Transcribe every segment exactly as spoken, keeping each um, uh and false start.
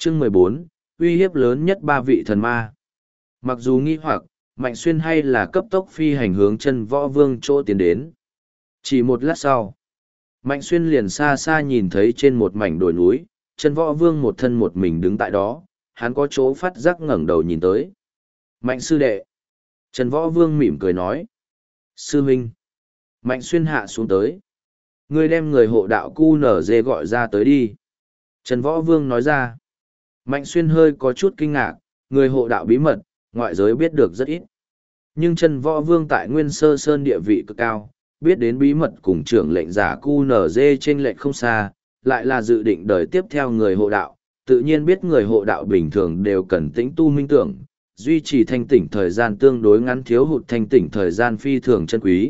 Chương mười bốn, uy hiếp lớn nhất ba vị thần ma. Mặc dù nghi hoặc, Mạnh Xuyên hay là cấp tốc phi hành hướng chân võ vương chỗ tiến đến. Chỉ một lát sau, Mạnh Xuyên liền xa xa nhìn thấy trên một mảnh đồi núi, chân võ vương một thân một mình đứng tại đó, hắn có chỗ phát giác ngẩng đầu nhìn tới. Mạnh sư đệ. Trần võ vương mỉm cười nói. Sư huynh. Mạnh Xuyên hạ xuống tới. Ngươi đem người hộ đạo cu nở dê gọi ra tới đi. Trần võ vương nói ra. Mạnh Xuyên hơi có chút kinh ngạc, người hộ đạo bí mật, ngoại giới biết được rất ít. Nhưng Trần võ vương tại Nguyên Sơ Sơn địa vị cực cao, biết đến bí mật cùng trưởng lệnh giả cu nở dê trên lệnh không xa, lại là dự định đời tiếp theo người hộ đạo, tự nhiên biết người hộ đạo bình thường đều cần tĩnh tu minh tưởng, duy trì thanh tỉnh thời gian tương đối ngắn, thiếu hụt thanh tỉnh thời gian phi thường chân quý.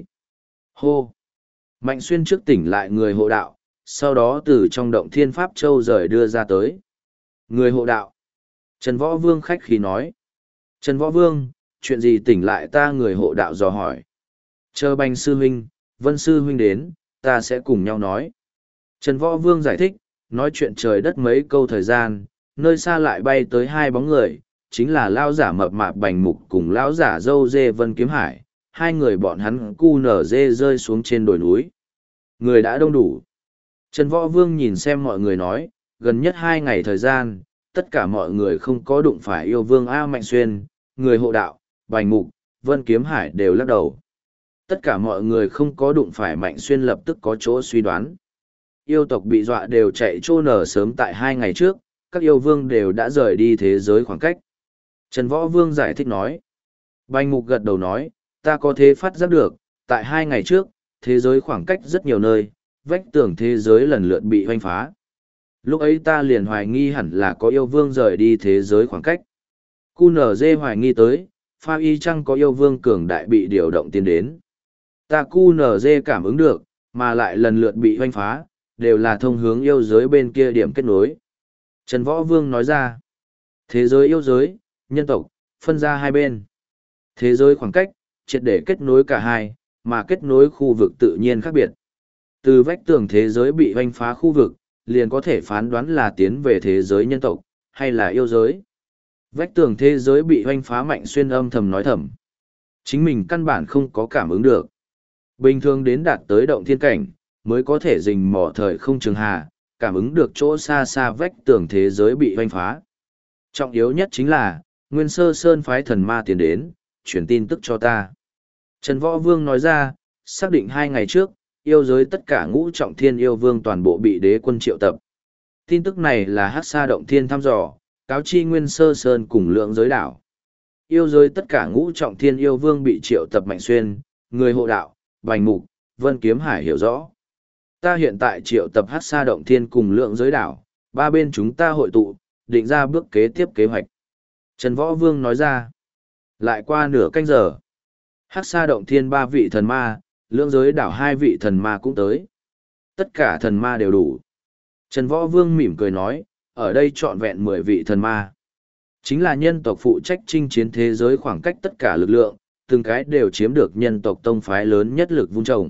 Hô! Mạnh Xuyên trước tỉnh lại người hộ đạo, sau đó từ trong động Thiên Pháp Châu rời đưa ra tới. Người hộ đạo. Trần Võ Vương khách khí nói. Trần Võ Vương, chuyện gì tỉnh lại ta? Người hộ đạo dò hỏi. Chờ Bành sư huynh, Vân sư huynh đến, ta sẽ cùng nhau nói. Trần Võ Vương giải thích, nói chuyện trời đất mấy câu thời gian, nơi xa lại bay tới hai bóng người, chính là lão giả mập mạp Bành Mục cùng lão giả dâu dê Vân Kiếm Hải, hai người bọn hắn cu nở dê rơi xuống trên đồi núi. Người đã đông đủ. Trần Võ Vương nhìn xem mọi người nói, gần nhất hai ngày thời gian, tất cả mọi người không có đụng phải yêu vương A Mạnh Xuyên, người hộ đạo, Bành Mục, Vân Kiếm Hải đều lắc đầu. Tất cả mọi người không có đụng phải Mạnh Xuyên lập tức có chỗ suy đoán. Yêu tộc bị dọa đều chạy trô nở sớm tại hai ngày trước, các yêu vương đều đã rời đi thế giới khoảng cách. Trần Võ Vương giải thích nói. Bành Mục gật đầu nói, ta có thế phát giác được, tại hai ngày trước, thế giới khoảng cách rất nhiều nơi, vách tường thế giới lần lượt bị hoanh phá. Lúc ấy ta liền hoài nghi hẳn là có yêu vương rời đi thế giới khoảng cách. Cu nở dê hoài nghi tới, pha y chăng có yêu vương cường đại bị điều động tiến đến. Ta cu nở dê cảm ứng được, mà lại lần lượt bị hoanh phá, đều là thông hướng yêu giới bên kia điểm kết nối. Trần Võ Vương nói ra, thế giới yêu giới, nhân tộc, phân ra hai bên. Thế giới khoảng cách, triệt để kết nối cả hai, mà kết nối khu vực tự nhiên khác biệt. Từ vách tường thế giới bị hoanh phá khu vực, liền có thể phán đoán là tiến về thế giới nhân tộc, hay là yêu giới. Vách tường thế giới bị hoanh phá Mạnh Xuyên âm thầm nói thầm. Chính mình căn bản không có cảm ứng được. Bình thường đến đạt tới động thiên cảnh, mới có thể rình mò thời không trường hà, cảm ứng được chỗ xa xa vách tường thế giới bị hoanh phá. Trọng yếu nhất chính là, Nguyên Sơ Sơn phái thần ma tiến đến, chuyển tin tức cho ta. Trần Võ Vương nói ra, xác định hai ngày trước, yêu giới tất cả ngũ trọng thiên yêu vương toàn bộ bị đế quân triệu tập. Tin tức này là Hắc Sa động thiên thăm dò, cáo chi Nguyên Sơ Sơn cùng lượng giới đảo. Yêu giới tất cả ngũ trọng thiên yêu vương bị triệu tập Mạnh Xuyên, người hộ đạo, Bành Mục, Vân Kiếm Hải hiểu rõ. Ta hiện tại triệu tập Hắc Sa động thiên cùng lượng giới đảo, ba bên chúng ta hội tụ, định ra bước kế tiếp kế hoạch. Trần Võ Vương nói ra. Lại qua nửa canh giờ. Hắc Sa động thiên ba vị thần ma, lượng giới đảo hai vị thần ma cũng tới. Tất cả thần ma đều đủ. Trần Võ Vương mỉm cười nói, ở đây trọn vẹn mười vị thần ma. Chính là nhân tộc phụ trách chinh chiến thế giới khoảng cách tất cả lực lượng, từng cái đều chiếm được nhân tộc tông phái lớn nhất lực vung trồng.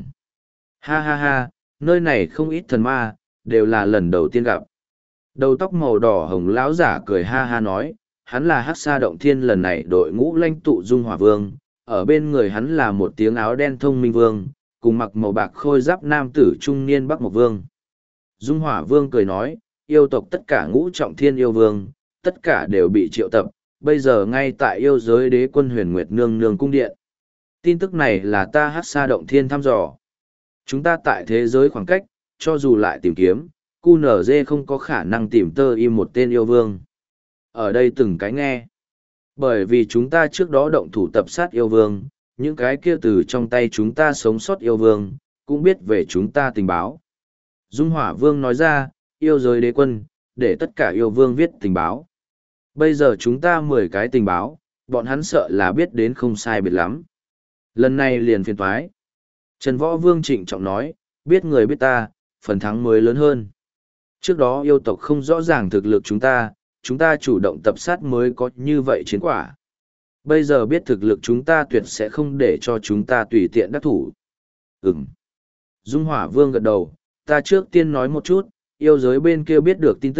Ha ha ha, nơi này không ít thần ma, đều là lần đầu tiên gặp. Đầu tóc màu đỏ hồng lão giả cười ha ha nói, hắn là Hắc Sa động thiên lần này đội ngũ lãnh tụ Dung Hỏa Vương, ở bên người hắn là một tiếng áo đen thông minh vương, cùng mặc màu bạc khôi giáp nam tử trung niên Bắc Mộc Vương. Dung Hỏa Vương cười nói, yêu tộc tất cả ngũ trọng thiên yêu vương, tất cả đều bị triệu tập, bây giờ ngay tại yêu giới đế quân Huyền Nguyệt Nương Nương cung điện. Tin tức này là ta Hắc Sa động thiên thăm dò. Chúng ta tại thế giới khoảng cách, cho dù lại tìm kiếm, cu nở dê không có khả năng tìm tơ im một tên yêu vương. Ở đây từng cái nghe. Bởi vì chúng ta trước đó động thủ tập sát yêu vương, những cái kia từ trong tay chúng ta sống sót yêu vương, cũng biết về chúng ta tình báo. Dung Hỏa Vương nói ra, yêu giới đế quân, để tất cả yêu vương viết tình báo. Bây giờ chúng ta mười cái tình báo, bọn hắn sợ là biết đến không sai biệt lắm. Lần này liền phiền toái. Trần Võ Vương trịnh trọng nói, biết người biết ta, phần thắng mới lớn hơn. Trước đó yêu tộc không rõ ràng thực lực chúng ta, chúng ta chủ động tập sát mới có như vậy chiến quả. Bây giờ biết thực lực chúng ta tuyệt sẽ không để cho chúng ta tùy tiện đắc thủ. Ừm. Dung Hỏa Vương gật đầu, ta trước tiên nói một chút, yêu giới bên kia biết được tin tức,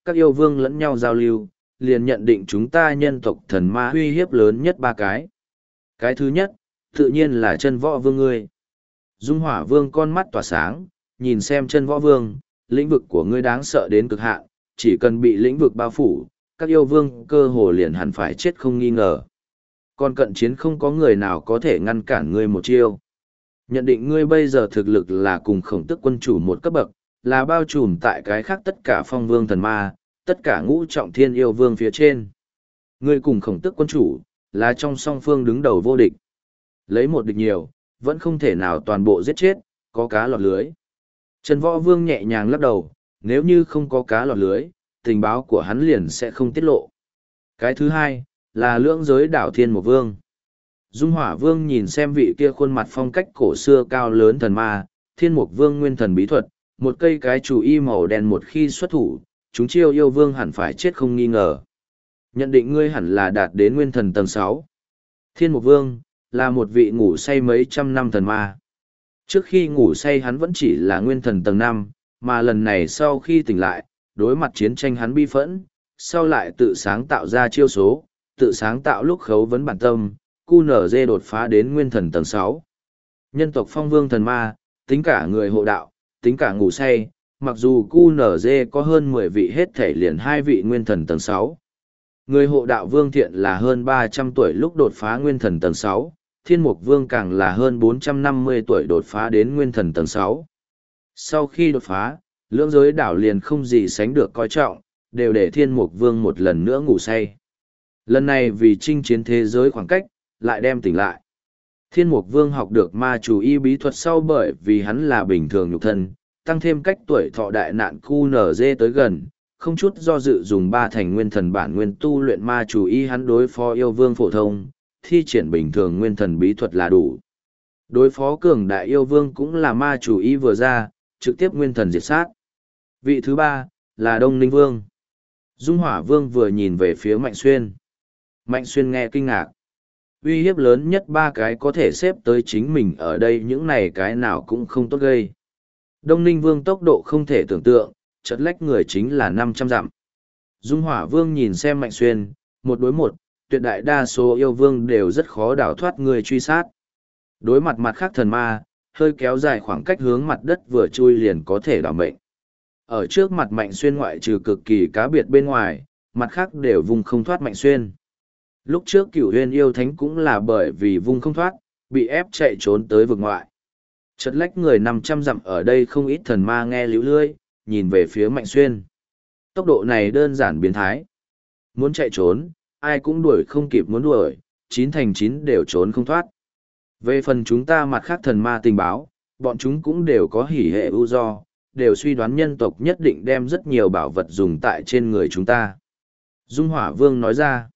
các yêu vương lẫn nhau giao lưu, liền nhận định chúng ta nhân tộc thần ma uy hiếp lớn nhất ba cái. Cái thứ nhất, tự nhiên là chân võ vương ngươi. Dung hỏa vương con mắt tỏa sáng, nhìn xem chân võ vương, lĩnh vực của ngươi đáng sợ đến cực hạn, chỉ cần bị lĩnh vực bao phủ, các yêu vương cơ hồ liền hẳn phải chết không nghi ngờ. Còn cận chiến không có người nào có thể ngăn cản ngươi một chiêu. Nhận định ngươi bây giờ thực lực là cùng khổng tức quân chủ một cấp bậc, là bao trùm tại cái khác tất cả phong vương thần ma, tất cả ngũ trọng thiên yêu vương phía trên. Ngươi cùng khổng tức quân chủ, là trong song phương đứng đầu vô địch. Lấy một địch nhiều, vẫn không thể nào toàn bộ giết chết, có cá lọt lưới. Trần Võ Vương nhẹ nhàng lắc đầu, nếu như không có cá lọt lưới, tình báo của hắn liền sẽ không tiết lộ. Cái thứ hai, là lưỡng giới đảo Thiên Mục Vương. Dung Hỏa Vương nhìn xem vị kia khuôn mặt phong cách cổ xưa cao lớn thần ma, Thiên Mục Vương nguyên thần bí thuật, một cây cái chủ y màu đen một khi xuất thủ, chúng chiêu yêu vương hẳn phải chết không nghi ngờ. Nhận định ngươi hẳn là đạt đến nguyên thần tầng sáu. Thiên Mục Vương, là một vị ngủ say mấy trăm năm thần ma. Trước khi ngủ say hắn vẫn chỉ là nguyên thần tầng năm, mà lần này sau khi tỉnh lại, đối mặt chiến tranh hắn bi phẫn, sau lại tự sáng tạo ra chiêu số, tự sáng tạo lúc khấu vấn bản tâm, quy en giê đột phá đến nguyên thần tầng sáu. Nhân tộc phong vương thần ma, tính cả người hộ đạo, tính cả ngủ say, mặc dù quy en giê có hơn mười vị hết thể liền hai vị nguyên thần tầng sáu. Người hộ đạo vương thiện là hơn ba trăm tuổi lúc đột phá nguyên thần tầng sáu, thiên mục vương càng là hơn bốn trăm năm mươi tuổi đột phá đến nguyên thần tầng sáu. Sau khi đột phá, lưỡng giới đảo liền không gì sánh được coi trọng, đều để thiên mục vương một lần nữa ngủ say. Lần này vì chinh chiến thế giới khoảng cách, lại đem tỉnh lại. Thiên mục vương học được ma chủ y bí thuật sau bởi vì hắn là bình thường nhục thân, tăng thêm cách tuổi thọ đại nạn quy en giê tới gần, không chút do dự dùng ba thành nguyên thần bản nguyên tu luyện ma chủ y hắn đối phó yêu vương phổ thông, thi triển bình thường nguyên thần bí thuật là đủ. Đối phó cường đại yêu vương cũng là ma chủ y vừa ra, trực tiếp nguyên thần diệt sát. Vị thứ ba, là Đông Ninh Vương. Dung Hỏa Vương vừa nhìn về phía Mạnh Xuyên. Mạnh Xuyên nghe kinh ngạc. Uy hiếp lớn nhất ba cái có thể xếp tới chính mình ở đây những này cái nào cũng không tốt gây. Đông Ninh Vương tốc độ không thể tưởng tượng, chật lách người chính là năm trăm dặm. Dung Hỏa Vương nhìn xem Mạnh Xuyên, một đối một, tuyệt đại đa số yêu vương đều rất khó đào thoát người truy sát. Đối mặt mặt khác thần ma, hơi kéo dài khoảng cách hướng mặt đất vừa chui liền có thể đảo mệnh. Ở trước mặt Mạnh Xuyên ngoại trừ cực kỳ cá biệt bên ngoài, mặt khác đều vùng không thoát Mạnh Xuyên. Lúc trước Cửu Huyền yêu thánh cũng là bởi vì vùng không thoát, bị ép chạy trốn tới vực ngoại. Chật lách người năm trăm dặm ở đây không ít thần ma nghe líu lươi, nhìn về phía Mạnh Xuyên. Tốc độ này đơn giản biến thái. Muốn chạy trốn, ai cũng đuổi không kịp muốn đuổi, chín thành chín đều trốn không thoát. Về phần chúng ta mặt khác thần ma tình báo, bọn chúng cũng đều có hỉ hệ ưu do, đều suy đoán nhân tộc nhất định đem rất nhiều bảo vật dùng tại trên người chúng ta. Dung Hỏa Vương nói ra,